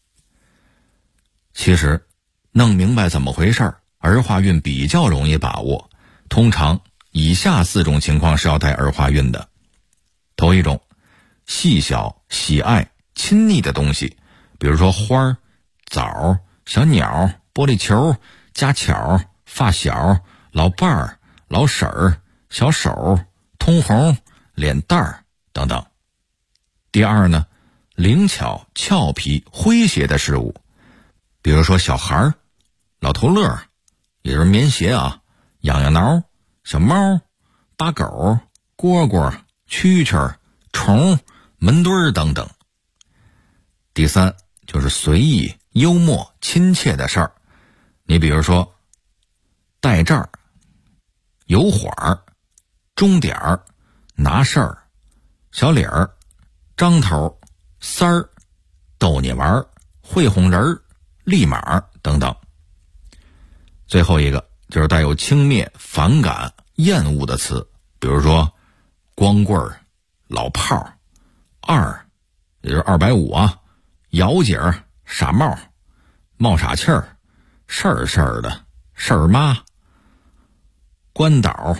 其实弄明白怎么回事，儿化韵比较容易把握。通常以下4种情况是要带儿化韵的。头一种，细小、喜爱、亲昵的东西，比如说花、枣、小鸟、玻璃球、家巧、发小、老伴儿、老婶儿、小手、通红、脸蛋儿等等。第二呢，灵巧、俏皮、诙谐的事物，比如说小孩、老头乐，也就是棉鞋啊，痒痒挠、小猫、八狗、蝈蝈、蛐蛐、虫、门墩儿等等。第三就是随意、幽默、亲切的事儿，你比如说带这儿、有缓儿、钟点儿、拿事儿、小理儿、张头、三儿、逗你玩儿、会哄人儿、立马等等。最后一个就是带有轻蔑、反感、厌恶的词，比如说光棍儿、老炮儿、二，也就是250啊，姚姐儿、傻帽、冒傻气儿、事儿事儿的、事儿妈、关岛、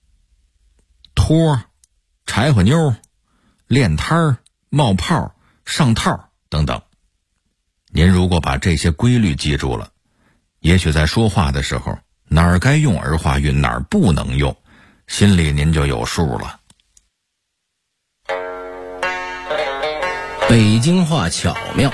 托、柴火妞、练摊儿、冒泡、上套等等。您如果把这些规律记住了，也许在说话的时候，哪儿该用儿化韵，哪儿不能用，心里您就有数了。 北京话巧妙。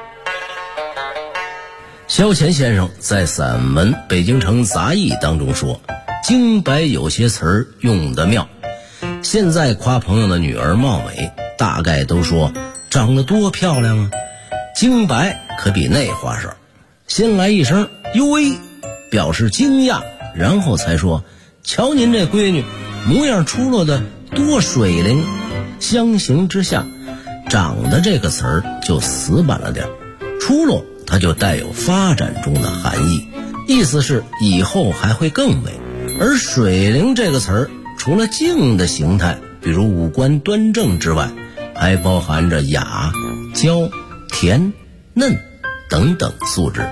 萧乾先生在散文《北京城杂艺》当中说，京白有些词儿用得妙。现在夸朋友的女儿貌美，大概都说长得多漂亮啊。京白可比那话事儿， 先来一声哟喂，表示惊讶，然后才说瞧您这闺女模样出落的多水灵。相形之下，长得这个词儿就死板了点，出落它就带有发展中的含义，意思是以后还会更美。而水灵这个词儿除了静的形态，比如五官端正之外，还包含着雅、娇、甜、嫩等等素质。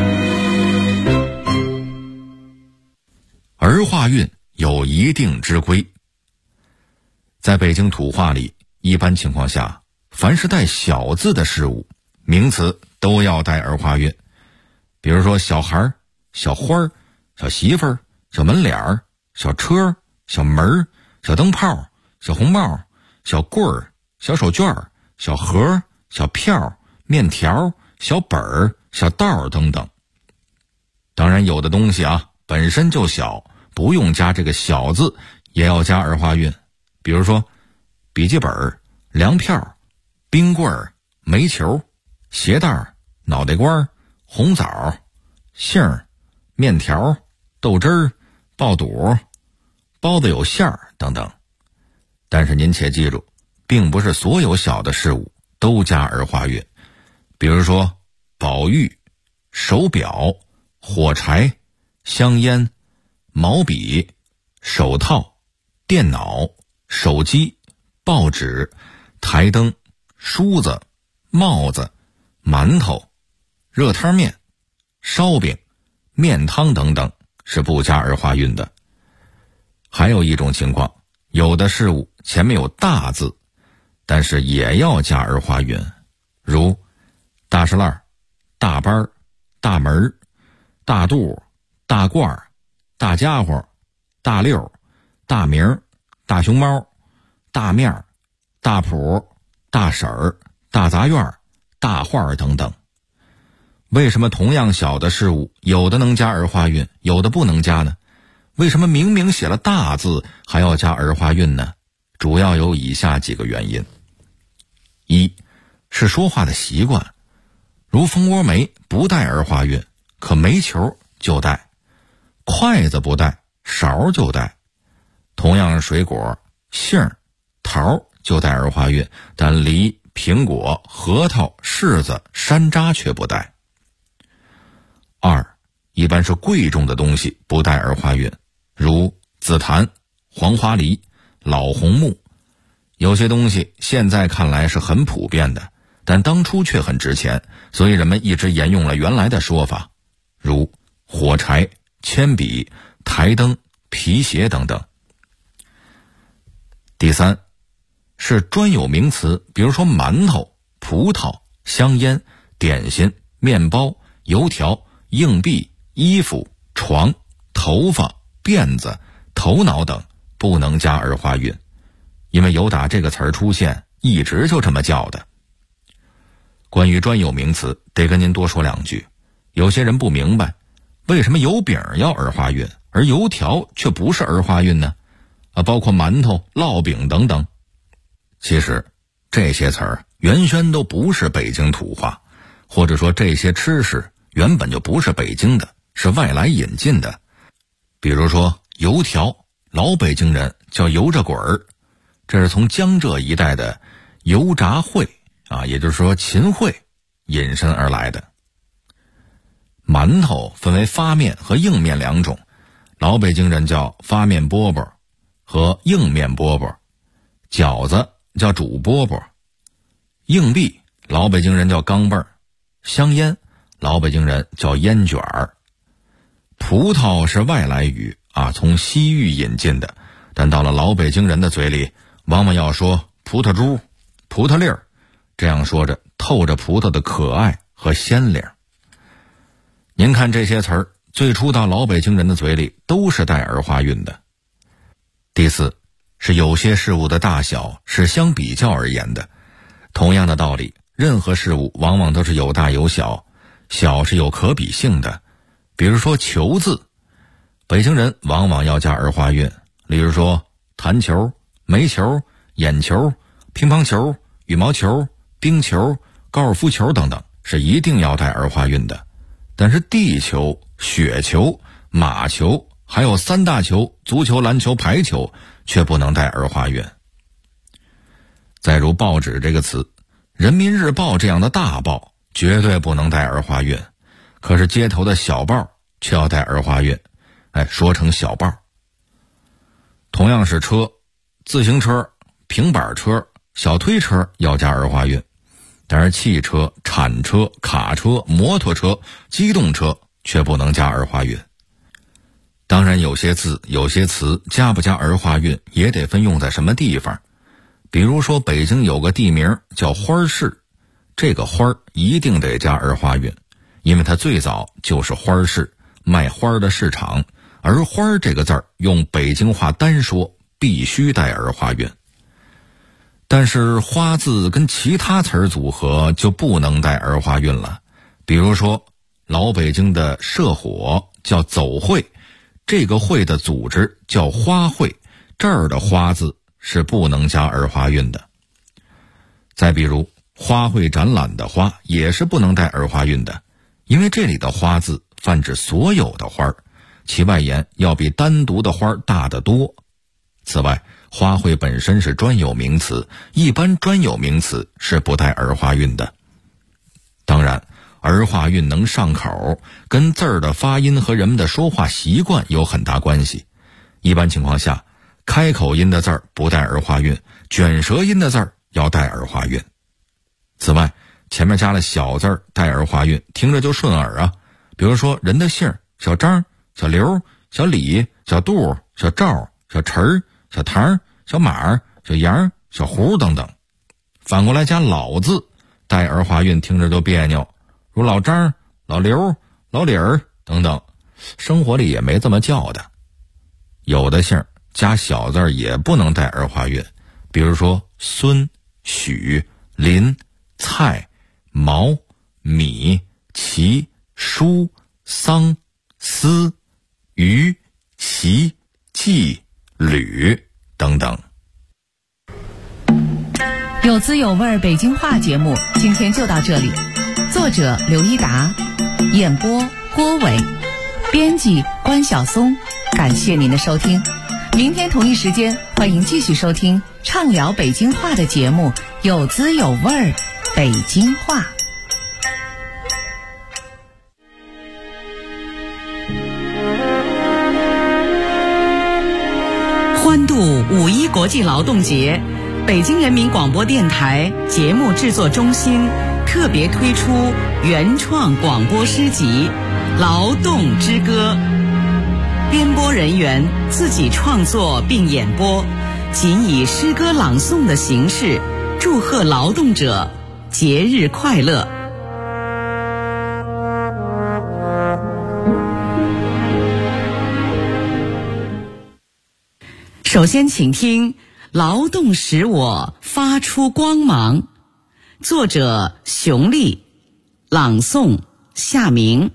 儿化韵有一定之规。在北京土话里，一般情况下，凡是带小字的事物，名词都要带儿化韵。比如说小孩、小花、小媳妇儿、小门脸、小车、小门、小灯泡、小红帽、小棍儿、小手绢、小盒、小票、面条、小本儿、小道等等。当然有的东西本身就小，不用加这个小字，也要加儿化韵。比如说笔记本、粮票、冰棍、煤球、鞋带、脑袋瓜、红枣、杏、面条、豆汁儿、爆肚、包子有馅儿等等。但是您且记住，并不是所有小的事物都加儿化韵。比如说宝玉、手表、火柴、香烟、毛笔、手套、电脑、手机、报纸、台灯、梳子、帽子、馒头、热汤面、烧饼、面汤等等是不加儿化韵的。还有一种情况，有的事物前面有大字，但是也要加儿化韵，如大石烂、大班、大门、大肚、大褂、大家伙、大六、大名、大熊猫、大面、大谱、大婶儿、大杂院、大画等等。为什么同样小的事物，有的能加儿化韵，有的不能加呢？为什么明明写了大字还要加儿化韵呢？主要有以下几个原因。一是说话的习惯，如蜂窝煤不带儿化韵，可煤球就带；筷子不带，勺就带。同样水果，杏、桃就带儿化韵，但梨、苹果、核桃、柿子、山楂却不带。二，一般是贵重的东西不带儿化韵，如紫檀、黄花梨、老红木。有些东西现在看来是很普遍的，但当初却很值钱，所以人们一直沿用了原来的说法，如火柴、铅笔、台灯、皮鞋等等。第三，是专有名词，比如说馒头、葡萄、香烟、点心、面包、油条、硬币、衣服、床、头发、辫子、头脑等，不能加儿化韵，因为有打这个词儿出现，一直就这么叫的。关于专有名词，得跟您多说两句。有些人不明白，为什么油饼要儿化韵，而油条却不是儿化韵呢？包括馒头、烙饼等等。其实这些词儿原先都不是北京土话，或者说这些吃食原本就不是北京的，是外来引进的。比如说油条，老北京人叫油炸滚儿，这是从江浙一带的油炸烩也就是说秦烩引申而来的。馒头分为发面和硬面两种，老北京人叫发面饽饽和硬面饽饽，饺子叫煮饽饽，硬币老北京人叫钢镚儿，香烟老北京人叫烟卷儿。葡萄是外来语从西域引进的，但到了老北京人的嘴里，往往要说葡萄珠、葡萄粒儿，这样说着透着葡萄的可爱和鲜灵。您看这些词儿，最初到老北京人的嘴里都是带儿化韵的。第四，是有些事物的大小是相比较而言的。同样的道理，任何事物往往都是有大有小，小是有可比性的。比如说球字，北京人往往要加儿化韵，例如说弹球、煤球、眼球、乒乓球、羽毛球、冰球、高尔夫球等等，是一定要带儿化韵的。 但是地球、雪球、马球还有3大球足球、篮球、排球却不能带儿化韵。再如报纸这个词，人民日报这样的大报绝对不能带儿化韵，可是街头的小报却要带儿化韵，说成小报。同样是车，自行车、平板车、小推车要加儿化韵，但是汽车、铲车、卡车、摩托车、机动车却不能加儿化韵。当然有些字有些词加不加儿化韵也得分用在什么地方。比如说北京有个地名叫花市，这个花一定得加儿化韵，因为它最早就是花市，卖花的市场，而花这个字儿用北京话单说必须带儿化韵。但是花字跟其他词儿组合就不能带儿化韵了。比如说老北京的社火叫走会，这个会的组织叫花会，这儿的花字是不能加儿化韵的。再比如花卉展览的花也是不能带儿化韵的，因为这里的花字泛指所有的花，其外延要比单独的花大得多。此外，花卉本身是专有名词，一般专有名词是不带儿化韵的。当然，儿化韵能上口，跟字儿的发音和人们的说话习惯有很大关系。一般情况下，开口音的字儿不带儿化韵，卷舌音的字儿要带儿化韵。此外，前面加了小字儿带儿化韵，听着就顺耳啊。比如说人的姓小张、小刘、小李、小杜、小赵、小陈、小唐、小马、小杨、小胡等等。反过来加老字带儿化韵，听着就别扭，如老张、老刘、老李儿等等，生活里也没这么叫的。有的姓加小字也不能带儿化韵，比如说孙、许、林、蔡、毛、米、齐、舒、桑、思、于、习、季、吕等等。 有滋有味北京话节目今天就到这里，作者刘一达，演播郭伟，编辑关晓松，感谢您的收听。明天同一时间，欢迎继续收听畅聊北京话的节目，有滋有味北京话。欢度5·1国际劳动节，北京人民广播电台节目制作中心特别推出原创广播诗集《劳动之歌》，编播人员自己创作并演播，仅以诗歌朗诵的形式祝贺劳动者节日快乐。首先请听《劳动使我发出光芒》，作者熊丽，朗诵夏明。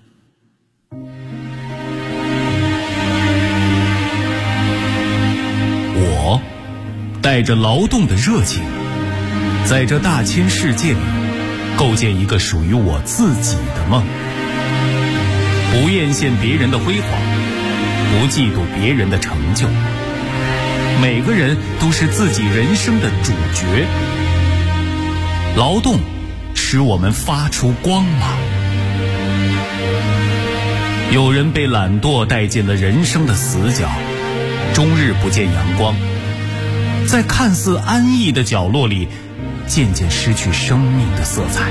我带着劳动的热情，在这大千世界里构建一个属于我自己的梦，不艳羡别人的辉煌，不嫉妒别人的成就。每个人都是自己人生的主角，劳动使我们发出光芒。有人被懒惰带进了人生的死角，终日不见阳光，在看似安逸的角落里渐渐失去生命的色彩。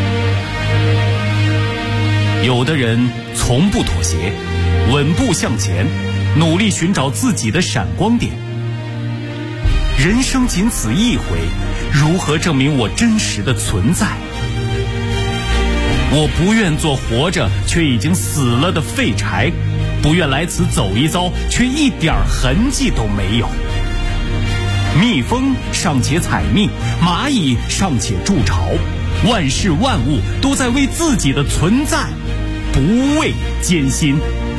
有的人从不妥协，稳步向前，努力寻找自己的闪光点。人生仅此一回，如何证明我真实的存在？我不愿做活着却已经死了的废柴，不愿来此走一遭却一点痕迹都没有。蜜蜂尚且采蜜，蚂蚁尚且筑巢，万事万物都在为自己的存在不畏艰辛，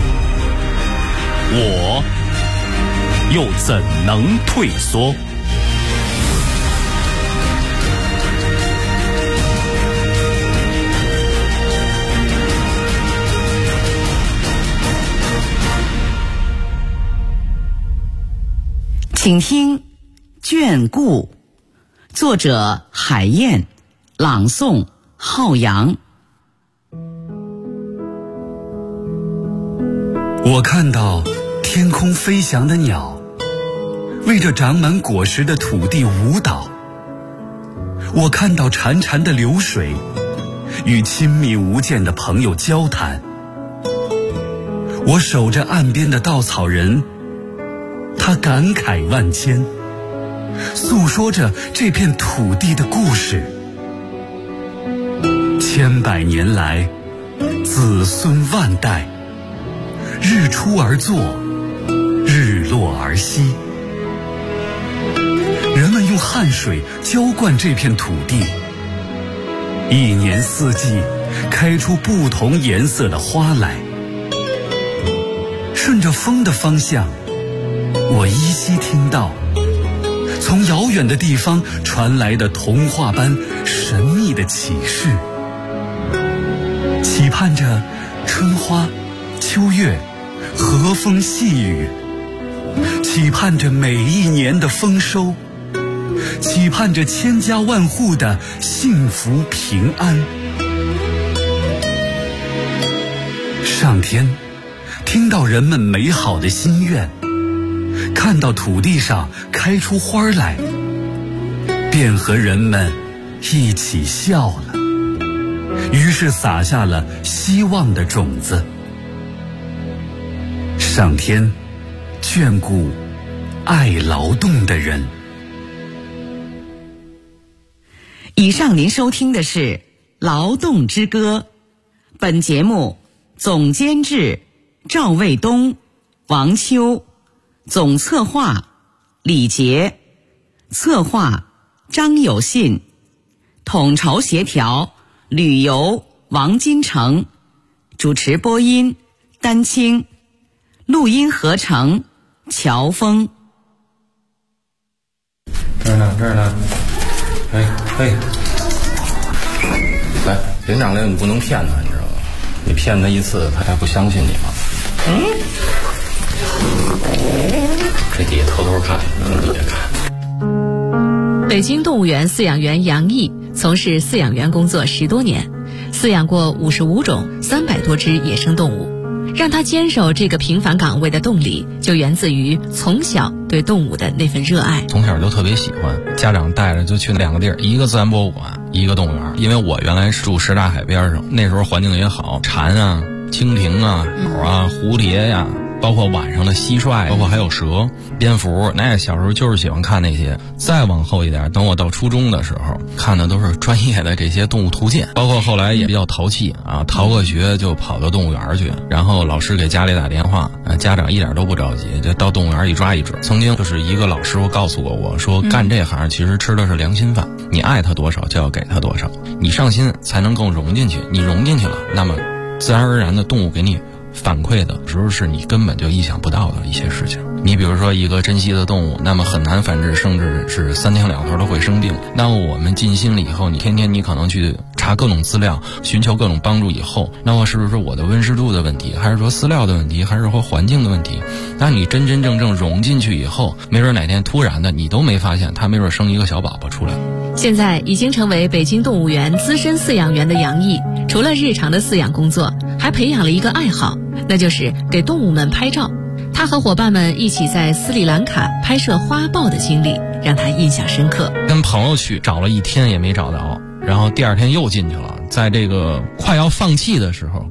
我又怎能退缩？ 请听眷顾，作者海燕，朗诵浩洋。 我看到天空飞翔的鸟，为着长满果实的土地舞蹈。我看到潺潺的流水，与亲密无间的朋友交谈。我守着岸边的稻草人，他感慨万千，诉说着这片土地的故事。千百年来，子孙万代，日出而作，日落而息。人们用汗水浇灌这片土地，一年四季开出不同颜色的花来。顺着风的方向，我依稀听到从遥远的地方传来的童话般神秘的启示，期盼着春花、秋月、和风细雨，期盼着每一年的丰收，期盼着千家万户的幸福平安。上天听到人们美好的心愿，看到土地上开出花来，便和人们一起笑了，于是撒下了希望的种子。上天眷顾爱劳动的人。 以上您收听的是《劳动之歌》，本节目总监制赵卫东、王秋，总策划李杰，策划张有信，统筹协调旅游王金成，主持播音丹青，录音合成乔峰。 这儿呢，哎，来，连长来，你不能骗他，你知道吗？你骗他一次，他还不相信你吗？这底下偷偷看，从底下看。 北京动物园饲养员杨毅从事饲养员工作10多年，饲养过55种300多只野生动物。让他坚守这个平凡岗位的动力，就源自于从小对动物的那份热爱。 从小就特别喜欢，家长带着就去2个地儿，一个自然博物馆，一个动物园。因为我原来是住什刹海边上，那时候环境也好，蝉啊、蜻蜓啊、鸟啊、蝴蝶呀，包括晚上的蟋蟀，包括还有蛇、蝙蝠，那小时候就是喜欢看那些。再往后一点，等我到初中的时候，看的都是专业的这些动物图鉴，包括后来也比较淘气啊，逃个学就跑到动物园去，然后老师给家里打电话，家长一点都不着急，就到动物园一抓一只。曾经就是一个老师傅告诉过我说，干这行其实吃的是良心饭，你爱他多少就要给他多少，你上心才能更融进去，你融进去了，那么自然而然的动物给你反馈的时候是你根本就意想不到的一些事情。你比如说一个珍稀的动物，那么很难繁殖，甚至是3天2头都会生病。那么我们尽心了以后，你天天你可能去查各种资料，寻求各种帮助以后，那么是不是我的温湿度的问题，还是说饲料的问题，还是说环境的问题？那你真真正正融进去以后，没准哪天突然的你都没发现，它没准生一个小宝宝出来。 现在已经成为北京动物园资深饲养员的杨毅，除了日常的饲养工作，还培养了一个爱好，那就是给动物们拍照。他和伙伴们一起在斯里兰卡拍摄花豹的经历，让他印象深刻。 跟朋友去找了1天也没找到，然后第2天又进去了，在这个快要放弃的时候，